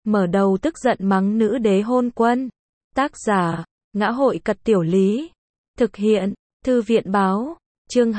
mở đầu tức giận mắng nữ đế hôn quân. Tác giả, Ngã Hội Cật Tiểu Lý. Thực hiện, Thư viện Báo. Chương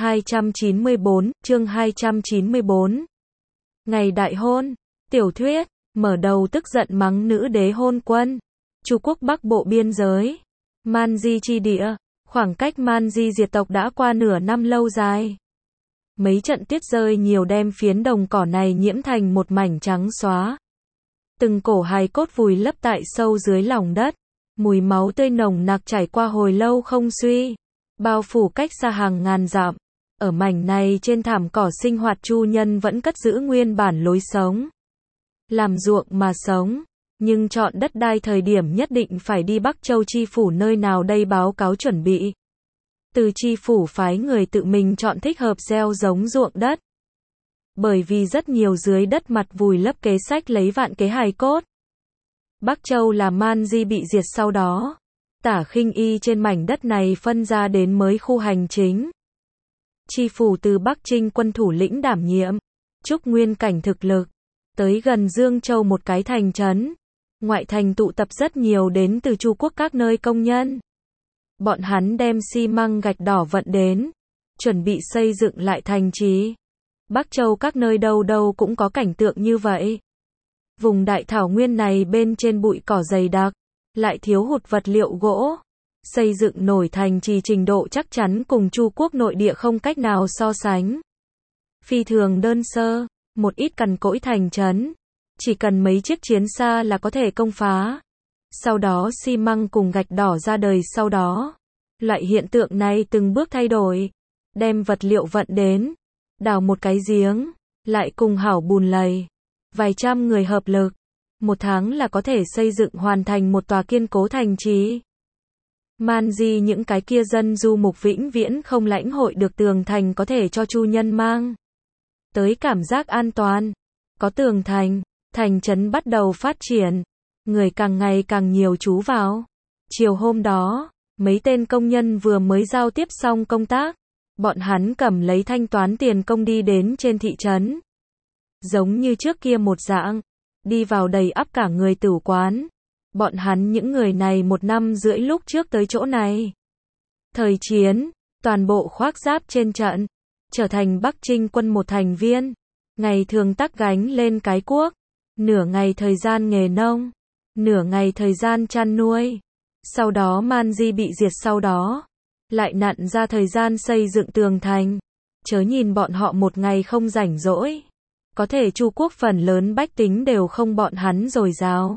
294. Ngày đại hôn. Tiểu thuyết, mở đầu tức giận mắng nữ đế hôn quân. Chu quốc Bắc Bộ biên giới. Man Di chi địa. Khoảng cách Man Di diệt tộc đã qua nửa năm lâu dài. Mấy trận tuyết rơi nhiều đem phiến đồng cỏ này nhiễm thành một mảnh trắng xóa. Từng cổ hài cốt vùi lấp tại sâu dưới lòng đất. Mùi máu tươi nồng nặc chảy qua hồi lâu không suy. Bao phủ cách xa hàng ngàn dặm. Ở mảnh này trên thảm cỏ sinh hoạt chu nhân vẫn cất giữ nguyên bản lối sống. Làm ruộng mà sống. Nhưng chọn đất đai thời điểm nhất định phải đi Bắc Châu chi phủ nơi nào đây báo cáo chuẩn bị. Từ chi phủ phái người tự mình chọn thích hợp gieo giống ruộng đất. Bởi vì rất nhiều dưới đất mặt vùi lấp kế sách lấy vạn kế hài cốt. Bắc Châu là Man Di bị diệt sau đó. Tả Khinh Y trên mảnh đất này phân ra đến mới khu hành chính. Chi phủ từ Bắc Trinh quân thủ lĩnh đảm nhiệm. Trúc Nguyên Cảnh thực lực. Tới gần Dương Châu một cái thành trấn. Ngoại thành tụ tập rất nhiều đến từ Chu quốc các nơi công nhân. Bọn hắn đem xi măng gạch đỏ vận đến. Chuẩn bị xây dựng lại thành trì. Bắc Châu các nơi đâu đâu cũng có cảnh tượng như vậy. Vùng đại thảo nguyên này bên trên bụi cỏ dày đặc. Lại thiếu hụt vật liệu gỗ. Xây dựng nổi thành trì trình độ chắc chắn cùng Chu quốc nội địa không cách nào so sánh. Phi thường đơn sơ. Một ít cằn cỗi thành trấn. Chỉ cần mấy chiếc chiến xa là có thể công phá. Sau đó xi măng cùng gạch đỏ ra đời sau đó. Loại hiện tượng này từng bước thay đổi. Đem vật liệu vận đến. Đào một cái giếng. Lại cùng hảo bùn lầy. Vài trăm người hợp lực. Một tháng là có thể xây dựng hoàn thành một tòa kiên cố thành trì. Man Di những cái kia dân du mục vĩnh viễn không lãnh hội được tường thành có thể cho chu nhân mang tới cảm giác an toàn. Có tường thành, thành trấn bắt đầu phát triển. Người càng ngày càng nhiều trú vào. Chiều hôm đó, mấy tên công nhân vừa mới giao tiếp xong công tác. Bọn hắn cầm lấy thanh toán tiền công đi đến trên thị trấn. Giống như trước kia một dạng. Đi vào đầy ắp cả người tử quán. Bọn hắn những người này 1 năm rưỡi lúc trước tới chỗ này. Thời chiến, toàn bộ khoác giáp trên trận. Trở thành Bắc Trinh quân một thành viên. Ngày thường tắc gánh lên cái cuốc. Nửa ngày thời gian nghề nông. Nửa ngày thời gian chăn nuôi. Sau đó Man Di bị diệt sau đó. Lại nặn ra thời gian xây dựng tường thành. Chớ nhìn bọn họ một ngày không rảnh rỗi. Có thể Chu quốc phần lớn bách tính đều không bọn hắn dồi dào.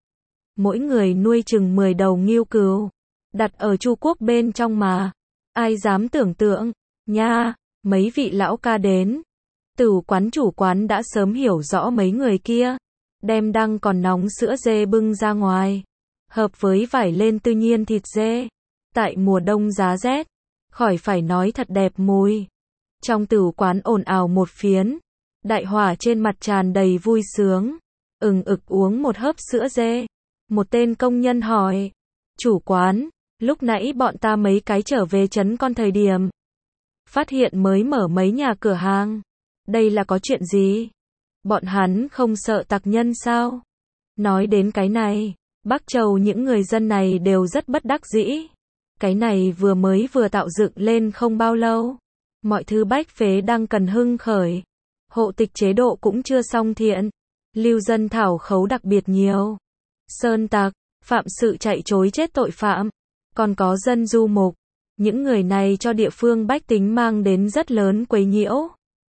Mỗi người nuôi chừng 10 đầu ngưu cừu. Đặt ở Chu quốc bên trong mà. Ai dám tưởng tượng. Nha, mấy vị lão ca đến. Tử quán chủ quán đã sớm hiểu rõ mấy người kia. Đem đăng còn nóng sữa dê bưng ra ngoài. Hợp với vải lên tự nhiên thịt dê. Tại mùa đông giá rét. Khỏi phải nói thật đẹp mùi. Trong tử quán ồn ào một phiến. Đại hỏa trên mặt tràn đầy vui sướng. Ực uống một hớp sữa dê. Một tên công nhân hỏi. Chủ quán, lúc nãy bọn ta mấy cái trở về trấn con thời điểm. Phát hiện mới mở mấy nhà cửa hàng. Đây là có chuyện gì? Bọn hắn không sợ tặc nhân sao? Nói đến cái này, Bắc Châu những người dân này đều rất bất đắc dĩ. Cái này vừa tạo dựng lên không bao lâu. Mọi thứ bách phế đang cần hưng khởi. Hộ tịch chế độ cũng chưa xong thiện. Lưu dân thảo khấu đặc biệt nhiều. Sơn tặc, phạm sự chạy chối chết tội phạm. Còn có dân du mục. Những người này cho địa phương bách tính mang đến rất lớn quấy nhiễu.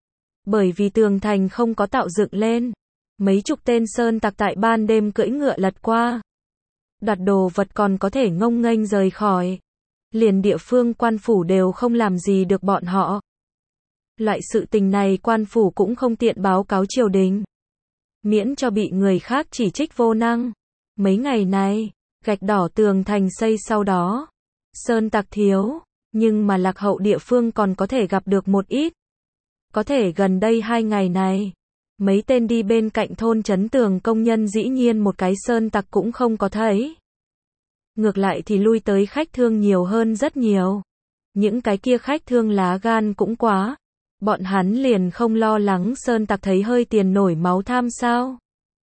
Bởi vì tường thành không có tạo dựng lên. Mấy chục tên sơn tặc tại ban đêm cưỡi ngựa lật qua. Đoạt đồ vật còn có thể ngông nghênh rời khỏi. Liền địa phương quan phủ đều không làm gì được bọn họ. Loại sự tình này quan phủ cũng không tiện báo cáo triều đình. Miễn cho bị người khác chỉ trích vô năng. Mấy ngày này, gạch đỏ tường thành xây sau đó. Sơn tặc thiếu, nhưng mà lạc hậu địa phương còn có thể gặp được một ít. Có thể gần đây 2 ngày này, mấy tên đi bên cạnh thôn trấn tường công nhân dĩ nhiên một cái sơn tặc cũng không có thấy. Ngược lại thì lui tới khách thương nhiều hơn rất nhiều. Những cái kia khách thương lá gan cũng quá. Bọn hắn liền không lo lắng sơn tặc thấy hơi tiền nổi máu tham sao.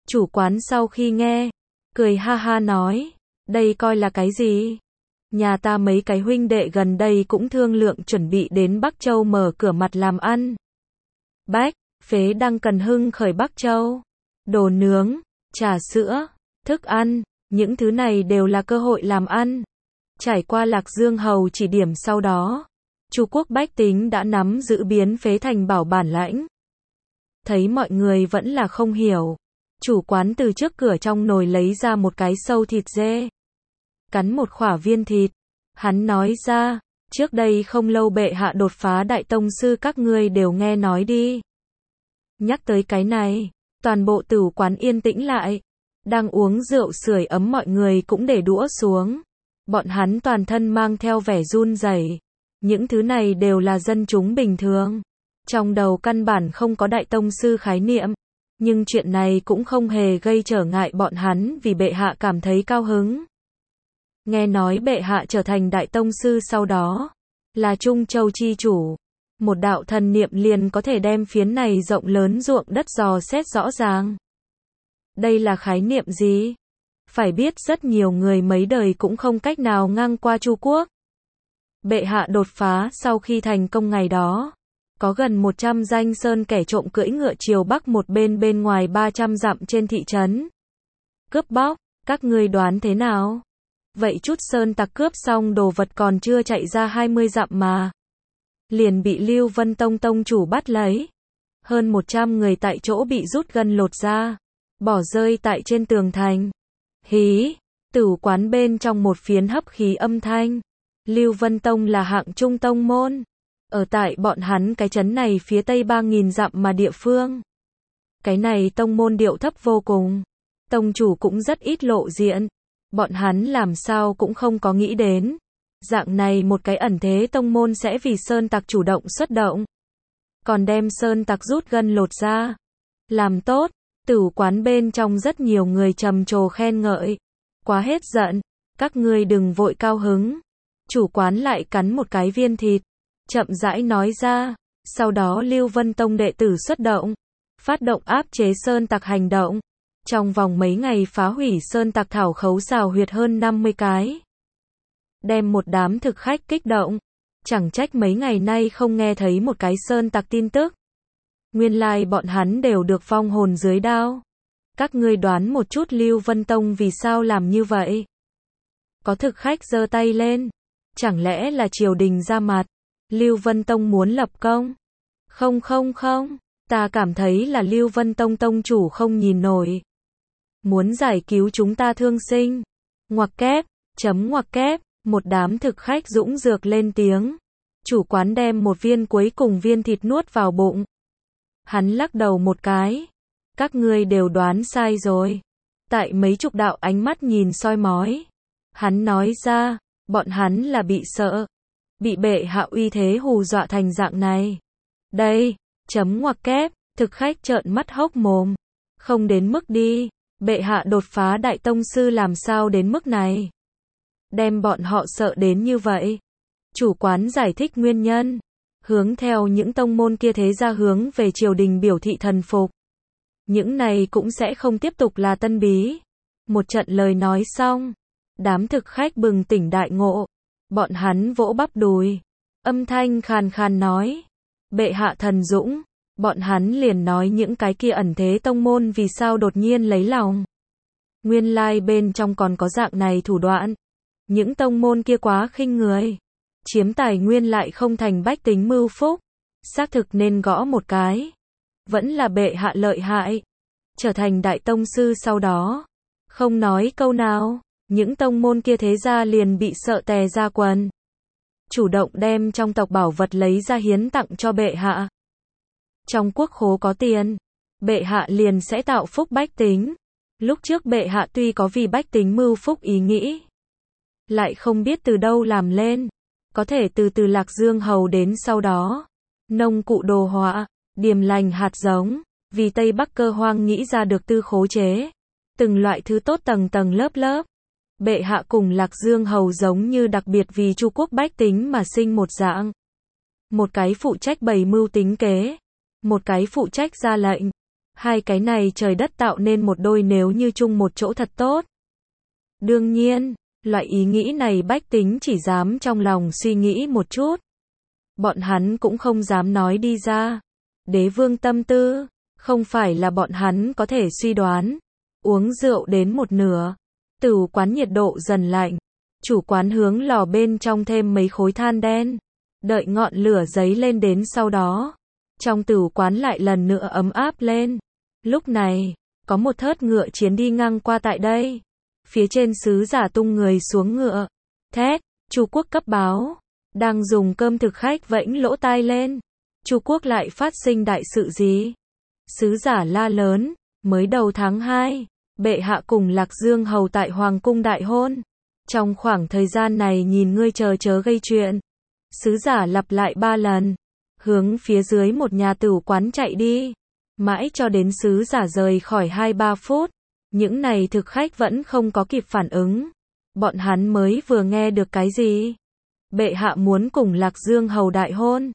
Chủ quán sau khi nghe, cười ha ha nói, đây coi là cái gì? Nhà ta mấy cái huynh đệ gần đây cũng thương lượng chuẩn bị đến Bắc Châu mở cửa mặt làm ăn. Bách, phế đang cần hưng khởi Bắc Châu. Đồ nướng, trà sữa, thức ăn, những thứ này đều là cơ hội làm ăn. Trải qua Lạc Dương Hầu chỉ điểm sau đó, Chu quốc bách tính đã nắm giữ biến phế thành bảo bản lãnh. Thấy mọi người vẫn là không hiểu, chủ quán từ trước cửa trong nồi lấy ra một cái sâu thịt dê. Cắn một khỏa viên thịt, hắn nói ra, trước đây không lâu bệ hạ đột phá đại tông sư các ngươi đều nghe nói đi. Nhắc tới cái này, toàn bộ tửu quán yên tĩnh lại. Đang uống rượu sưởi ấm mọi người cũng để đũa xuống. Bọn hắn toàn thân mang theo vẻ run rẩy. Những thứ này đều là dân chúng bình thường. Trong đầu căn bản không có đại tông sư khái niệm. Nhưng chuyện này cũng không hề gây trở ngại bọn hắn vì bệ hạ cảm thấy cao hứng. Nghe nói bệ hạ trở thành đại tông sư sau đó, là Trung Châu chi chủ. Một đạo thần niệm liền có thể đem phiến này rộng lớn ruộng đất dò xét rõ ràng. Đây là khái niệm gì? Phải biết rất nhiều người mấy đời cũng không cách nào ngang qua Chu quốc. Bệ hạ đột phá sau khi thành công ngày đó. Có gần 100 danh sơn kẻ trộm cưỡi ngựa chiều bắc một bên ngoài 300 dặm trên thị trấn. Cướp bóc, các ngươi đoán thế nào? Vậy chút sơn tặc cướp xong đồ vật còn chưa chạy ra 20 dặm mà. Liền bị Lưu Vân Tông tông chủ bắt lấy. Hơn 100 người tại chỗ bị rút gân lột ra. Bỏ rơi tại trên tường thành. Hí, tửu quán bên trong một phiến hấp khí âm thanh. Lưu Vân Tông là hạng trung tông môn. Ở tại bọn hắn cái trấn này phía tây 3.000 dặm mà địa phương. Cái này tông môn điệu thấp vô cùng. Tông chủ cũng rất ít lộ diện. Bọn hắn làm sao cũng không có nghĩ đến. Dạng này một cái ẩn thế tông môn sẽ vì sơn tặc chủ động xuất động. Còn đem sơn tặc rút gân lột ra. Làm tốt. Tửu quán bên trong rất nhiều người trầm trồ khen ngợi. Quá hết giận. Các ngươi đừng vội cao hứng. Chủ quán lại cắn một cái viên thịt. Chậm rãi nói ra. Sau đó Lưu Vân Tông đệ tử xuất động. Phát động áp chế sơn tặc hành động. Trong vòng mấy ngày phá hủy sơn tặc thảo khấu xào huyệt hơn 50 cái. Đem một đám thực khách kích động. Chẳng trách mấy ngày nay không nghe thấy một cái sơn tặc tin tức. Nguyên lai bọn hắn đều được vong hồn dưới đao. Các ngươi đoán một chút Lưu Vân Tông vì sao làm như vậy? Có thực khách giơ tay lên. Chẳng lẽ là triều đình ra mặt? Lưu Vân Tông muốn lập công? Không. Ta cảm thấy là Lưu Vân Tông tông chủ không nhìn nổi. Muốn giải cứu chúng ta thương sinh. Ngoặc kép, ngoặc kép. Một đám thực khách dũng dược lên tiếng. Chủ quán đem một viên cuối cùng viên thịt nuốt vào bụng. Hắn lắc đầu một cái. Các ngươi đều đoán sai rồi. Tại mấy chục đạo ánh mắt nhìn soi mói. Hắn nói ra, bọn hắn là bị sợ. Bị bệ hạ uy thế hù dọa thành dạng này. Đây, ngoặc kép, thực khách trợn mắt hốc mồm. Không đến mức đi. Bệ hạ đột phá đại tông sư làm sao đến mức này. Đem bọn họ sợ đến như vậy. Chủ quán giải thích nguyên nhân. Hướng theo những tông môn kia thế ra hướng về triều đình biểu thị thần phục. Những này cũng sẽ không tiếp tục là tân bí. Một trận lời nói xong. Đám thực khách bừng tỉnh đại ngộ. Bọn hắn vỗ bắp đùi. Âm thanh khàn khàn nói. Bệ hạ thần dũng. Bọn hắn liền nói những cái kia ẩn thế tông môn vì sao đột nhiên lấy lòng. Nguyên lai bên trong còn có dạng này thủ đoạn. Những tông môn kia quá khinh người. Chiếm tài nguyên lại không thành bách tính mưu phúc. Xác thực nên gõ một cái. Vẫn là bệ hạ lợi hại. Trở thành đại tông sư sau đó. Không nói câu nào. Những tông môn kia thế ra liền bị sợ tè ra quần. Chủ động đem trong tộc bảo vật lấy ra hiến tặng cho bệ hạ. Trong quốc khố có tiền. Bệ hạ liền sẽ tạo phúc bách tính. Lúc trước bệ hạ tuy có vì bách tính mưu phúc ý nghĩ. Lại không biết từ đâu làm lên. Có thể từ Lạc Dương Hầu đến sau đó. Nông cụ đồ họa, điềm lành hạt giống. Vì Tây Bắc Cơ Hoang nghĩ ra được tư khố chế. Từng loại thứ tốt tầng tầng lớp lớp. Bệ hạ cùng Lạc Dương Hầu giống như đặc biệt vì Chu quốc bách tính mà sinh một dạng. Một cái phụ trách bày mưu tính kế. Một cái phụ trách ra lệnh. Hai cái này trời đất tạo nên một đôi nếu như chung một chỗ thật tốt. Đương nhiên, loại ý nghĩ này Bách Tính chỉ dám trong lòng suy nghĩ một chút. Bọn hắn cũng không dám nói đi ra. Đế vương tâm tư, không phải là bọn hắn có thể suy đoán. Uống rượu đến một nửa, tửu quán nhiệt độ dần lạnh. Chủ quán hướng lò bên trong thêm mấy khối than đen. Đợi ngọn lửa dấy lên đến sau đó. Trong tửu quán lại lần nữa ấm áp lên. Lúc này, có một thớt ngựa chiến đi ngang qua tại đây. Phía trên sứ giả tung người xuống ngựa. Thét, Chu quốc cấp báo. Đang dùng cơm thực khách vẫy lỗ tai lên. Chu quốc lại phát sinh đại sự gì? Sứ giả la lớn, mới đầu tháng 2, bệ hạ cùng Lạc Dương hầu tại Hoàng cung đại hôn. Trong khoảng thời gian này nhìn ngươi chờ chớ gây chuyện. Sứ giả lặp lại 3 lần, hướng phía dưới một nhà tửu quán chạy đi. Mãi cho đến sứ giả rời khỏi 2-3 phút, những này thực khách vẫn không có kịp phản ứng. Bọn hắn mới vừa nghe được cái gì? Bệ hạ muốn cùng Lạc Dương hầu đại hôn.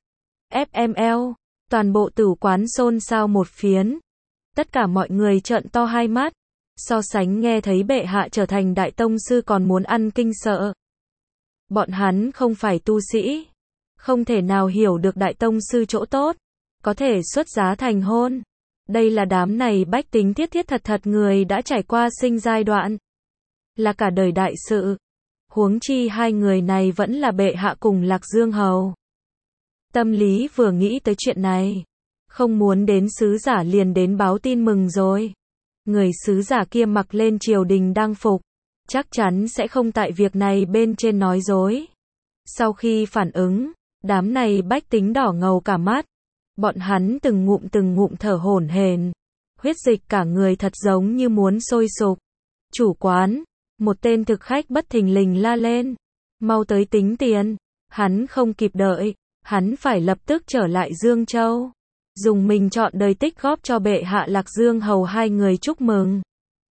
FML, toàn bộ tửu quán xôn xao một phiến. Tất cả mọi người trợn to hai mắt. So sánh nghe thấy bệ hạ trở thành đại tông sư còn muốn ăn kinh sợ. Bọn hắn không phải tu sĩ, không thể nào hiểu được đại tông sư chỗ tốt, có thể xuất giá thành hôn. Đây là đám này Bách Tính thiết thiết thật thật người đã trải qua sinh giai đoạn, là cả đời đại sự. Huống chi hai người này vẫn là bệ hạ cùng Lạc Dương hầu. Tâm lý vừa nghĩ tới chuyện này, không muốn đến sứ giả liền đến báo tin mừng rồi. Người sứ giả kia mặc lên triều đình đang phục, chắc chắn sẽ không tại việc này bên trên nói dối. Sau khi phản ứng, đám này Bách Tính đỏ ngầu cả mắt. Bọn hắn từng ngụm thở hổn hển, huyết dịch cả người thật giống như muốn sôi sục. Chủ quán, một tên thực khách bất thình lình la lên, mau tới tính tiền. Hắn không kịp đợi, hắn phải lập tức trở lại Dương Châu, dùng mình chọn đời tích góp cho bệ hạ Lạc Dương hầu hai người chúc mừng.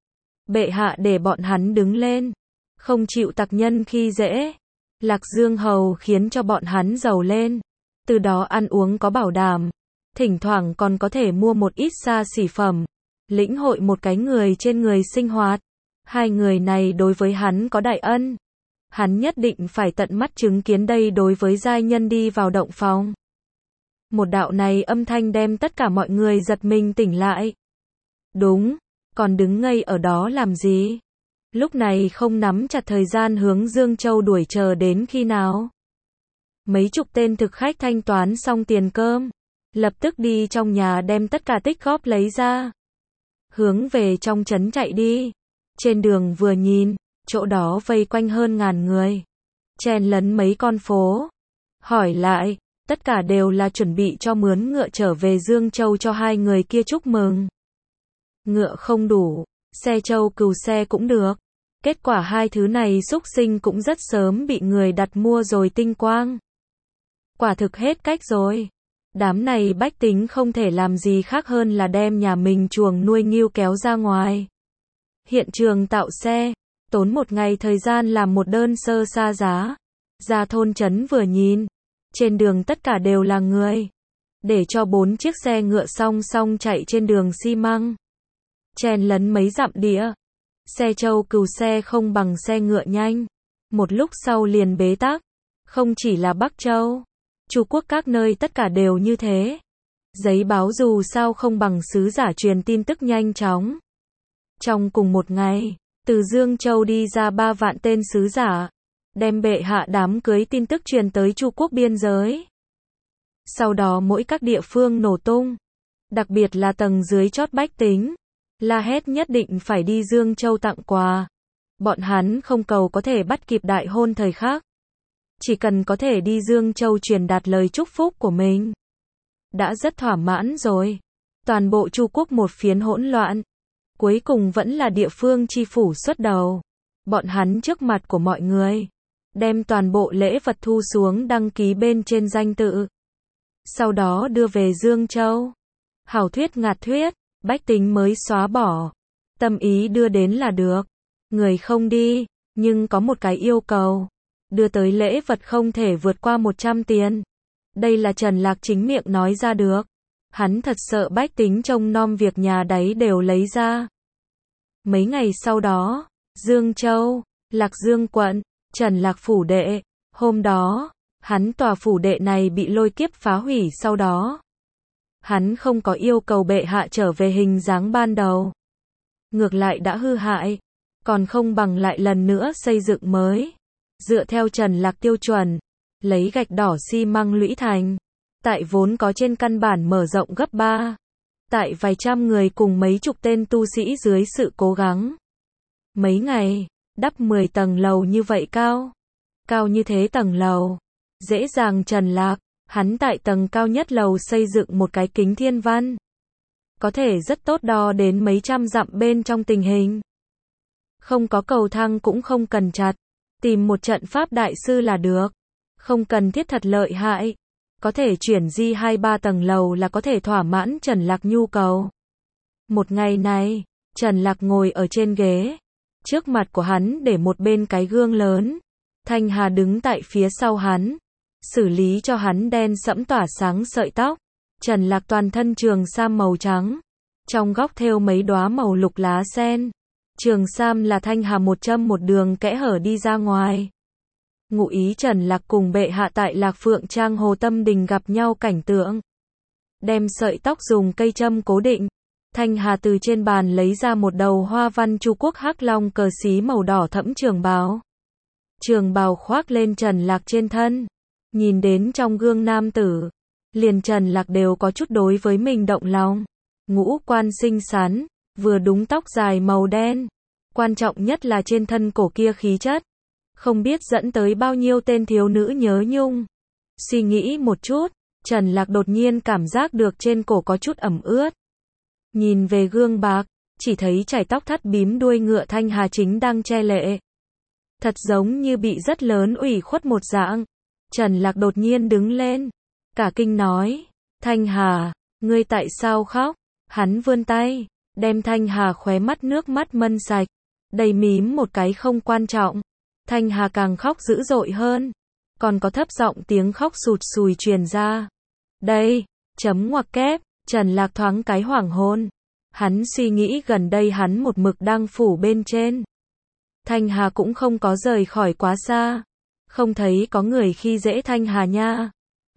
Bệ hạ để bọn hắn đứng lên, không chịu tặc nhân khi dễ. Lạc Dương hầu khiến cho bọn hắn giàu lên, từ đó ăn uống có bảo đảm, thỉnh thoảng còn có thể mua một ít xa xỉ phẩm, lĩnh hội một cái người trên người sinh hoạt. Hai người này đối với hắn có đại ân, hắn nhất định phải tận mắt chứng kiến đây. Đối với giai nhân đi vào động phòng, một đạo này âm thanh đem tất cả mọi người giật mình tỉnh lại. Đúng, còn đứng ngây ở đó làm gì? Lúc này không nắm chặt thời gian hướng Dương Châu đuổi chờ đến khi nào? Mấy chục tên thực khách thanh toán xong tiền cơm, lập tức đi trong nhà đem tất cả tích góp lấy ra, hướng về trong trấn chạy đi. Trên đường vừa nhìn, chỗ đó vây quanh hơn 1000 người, chen lấn mấy con phố. Hỏi lại, tất cả đều là chuẩn bị cho mướn ngựa trở về Dương Châu cho hai người kia chúc mừng. Ngựa không đủ, xe trâu cừu xe cũng được. Kết quả hai thứ này xúc sinh cũng rất sớm bị người đặt mua rồi tinh quang. Quả thực hết cách rồi. Đám này Bách Tính không thể làm gì khác hơn là đem nhà mình chuồng nuôi ngưu kéo ra ngoài. Hiện trường tạo xe, tốn một ngày thời gian làm một đơn sơ xa giá. Ra thôn trấn vừa nhìn, trên đường tất cả đều là người. Để cho 4 chiếc xe ngựa song song chạy trên đường xi măng, chen lấn mấy dặm địa. Xe trâu cừu xe không bằng xe ngựa nhanh. Một lúc sau liền bế tắc. Không chỉ là Bắc Châu, Chu quốc các nơi tất cả đều như thế. Giấy báo dù sao không bằng sứ giả truyền tin tức nhanh chóng. Trong cùng một ngày, từ Dương Châu đi ra 3 vạn tên sứ giả, đem bệ hạ đám cưới tin tức truyền tới Chu quốc biên giới. Sau đó mỗi các địa phương nổ tung, đặc biệt là tầng dưới chót Bách Tính, la hét nhất định phải đi Dương Châu tặng quà. Bọn hắn không cầu có thể bắt kịp đại hôn thời khắc, chỉ cần có thể đi Dương Châu truyền đạt lời chúc phúc của mình, đã rất thỏa mãn rồi. Toàn bộ Chu quốc một phiến hỗn loạn, cuối cùng vẫn là địa phương chi phủ xuất đầu. Bọn hắn trước mặt của mọi người, đem toàn bộ lễ vật thu xuống đăng ký bên trên danh tự, sau đó đưa về Dương Châu. Hảo thuyết ngạt thuyết, Bách Tính mới xóa bỏ. Tâm ý đưa đến là được. Người không đi, nhưng có một cái yêu cầu. Đưa tới lễ vật không thể vượt qua 100 tiền. Đây là Trần Lạc chính miệng nói ra được. Hắn thật sợ bách tính trông nom việc nhà đấy đều lấy ra. Mấy ngày sau đó, Dương Châu, Lạc Dương quận, Trần Lạc phủ đệ, hôm đó, hắn tòa phủ đệ này bị lôi kiếp phá hủy sau đó. Hắn không có yêu cầu bệ hạ trở về hình dáng ban đầu. Ngược lại đã hư hại, còn không bằng lại lần nữa xây dựng mới. Dựa theo Trần Lạc tiêu chuẩn, lấy gạch đỏ xi măng lũy thành. Tại vốn có trên căn bản mở rộng gấp 3. Tại vài trăm người cùng mấy chục tên tu sĩ dưới sự cố gắng. Mấy ngày, đắp 10 tầng lầu như vậy cao. Cao như thế tầng lầu. Dễ dàng Trần Lạc, hắn tại tầng cao nhất lầu xây dựng một cái kính thiên văn. Có thể rất tốt đo đến mấy trăm dặm bên trong tình hình. Không có cầu thang cũng không cần chặt. Tìm một trận pháp đại sư là được. Không cần thiết thật lợi hại. Có thể chuyển di 2-3 tầng lầu là có thể thỏa mãn Trần Lạc nhu cầu. Một ngày này, Trần Lạc ngồi ở trên ghế. Trước mặt của hắn để một bên cái gương lớn. Thanh Hà đứng tại phía sau hắn. Xử lý cho hắn đen sẫm tỏa sáng sợi tóc. Trần Lạc toàn thân trường sam màu trắng. Trong góc thêu mấy đóa màu lục lá sen. Trường sam là Thanh Hà một châm một đường kẽ hở đi ra ngoài. Ngụ ý Trần Lạc cùng bệ hạ tại Lạc Phượng Trang Hồ Tâm Đình gặp nhau cảnh tượng. Đem sợi tóc dùng cây châm cố định. Thanh Hà từ trên bàn lấy ra một đầu hoa văn Chu Quốc hắc long cờ xí màu đỏ thẫm trường bào. Trường bào khoác lên Trần Lạc trên thân. Nhìn đến trong gương nam tử. Liền Trần Lạc đều có chút đối với mình động lòng. Ngũ quan xinh xắn, vừa đúng tóc dài màu đen. Quan trọng nhất là trên thân cổ kia khí chất. Không biết dẫn tới bao nhiêu tên thiếu nữ nhớ nhung. Suy nghĩ một chút, Trần Lạc đột nhiên cảm giác được trên cổ có chút ẩm ướt. Nhìn về gương bạc, chỉ thấy chải tóc thắt bím đuôi ngựa Thanh Hà chính đang che lệ. Thật giống như bị rất lớn ủy khuất một dạng. Trần Lạc đột nhiên đứng lên. Cả kinh nói, Thanh Hà, ngươi tại sao khóc? Hắn vươn tay, đem Thanh Hà khóe mắt nước mắt mân sạch. Đầy mím một cái không quan trọng. Thanh Hà càng khóc dữ dội hơn. Còn có thấp giọng tiếng khóc sụt sùi truyền ra. Đây, chấm ngoặc kép, Trần Lạc thoáng cái hoảng hồn. Hắn suy nghĩ gần đây hắn một mực đang phủ bên trên. Thanh Hà cũng không có rời khỏi quá xa. Không thấy có người khi dễ Thanh Hà nha.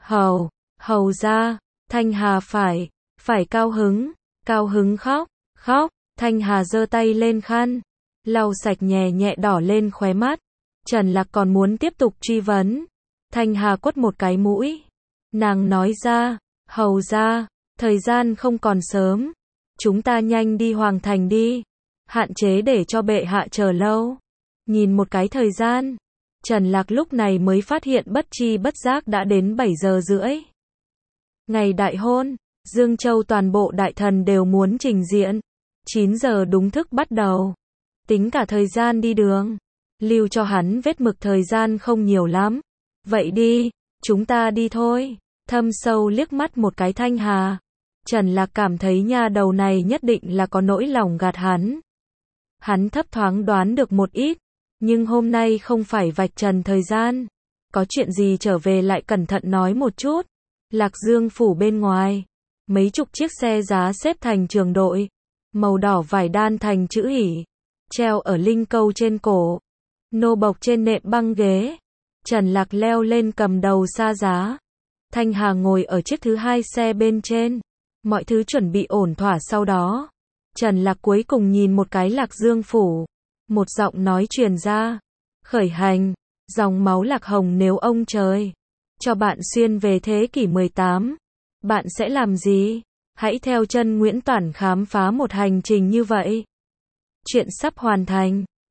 Hầu ra, Thanh Hà phải cao hứng khóc. Thanh Hà giơ tay lên khăn. Lau sạch nhẹ nhẹ đỏ lên khóe mắt. Trần Lạc còn muốn tiếp tục truy vấn. Thanh Hà quất một cái mũi. Nàng nói ra, hầu ra, thời gian không còn sớm. Chúng ta nhanh đi Hoàng Thành đi. Hạn chế để cho bệ hạ chờ lâu. Nhìn một cái thời gian. Trần Lạc lúc này mới phát hiện bất chi bất giác đã đến 7 giờ rưỡi. Ngày đại hôn, Dương Châu toàn bộ đại thần đều muốn trình diện. 9 giờ đúng thức bắt đầu. Tính cả thời gian đi đường. Lưu cho hắn vết mực thời gian không nhiều lắm. Vậy đi, chúng ta đi thôi. Thâm sâu liếc mắt một cái Thanh Hà. Trần Lạc cảm thấy nha đầu này nhất định là có nỗi lòng gạt hắn. Hắn thấp thoáng đoán được một ít. Nhưng hôm nay không phải vạch trần thời gian. Có chuyện gì trở về lại cẩn thận nói một chút. Lạc Dương phủ bên ngoài. Mấy chục chiếc xe giá xếp thành trường đội. Màu đỏ vải đan thành chữ hỉ. Treo ở linh câu trên cổ. Nô bộc trên nệm băng ghế. Trần Lạc leo lên cầm đầu xa giá. Thanh Hà ngồi ở chiếc thứ 2 xe bên trên. Mọi thứ chuẩn bị ổn thỏa sau đó. Trần Lạc cuối cùng nhìn một cái Lạc Dương phủ. Một giọng nói truyền ra. Khởi hành. Dòng máu Lạc Hồng nếu ông trời cho bạn xuyên về thế kỷ 18. Bạn sẽ làm gì? Hãy theo chân Nguyễn Toản khám phá một hành trình như vậy. Chuyện sắp hoàn thành.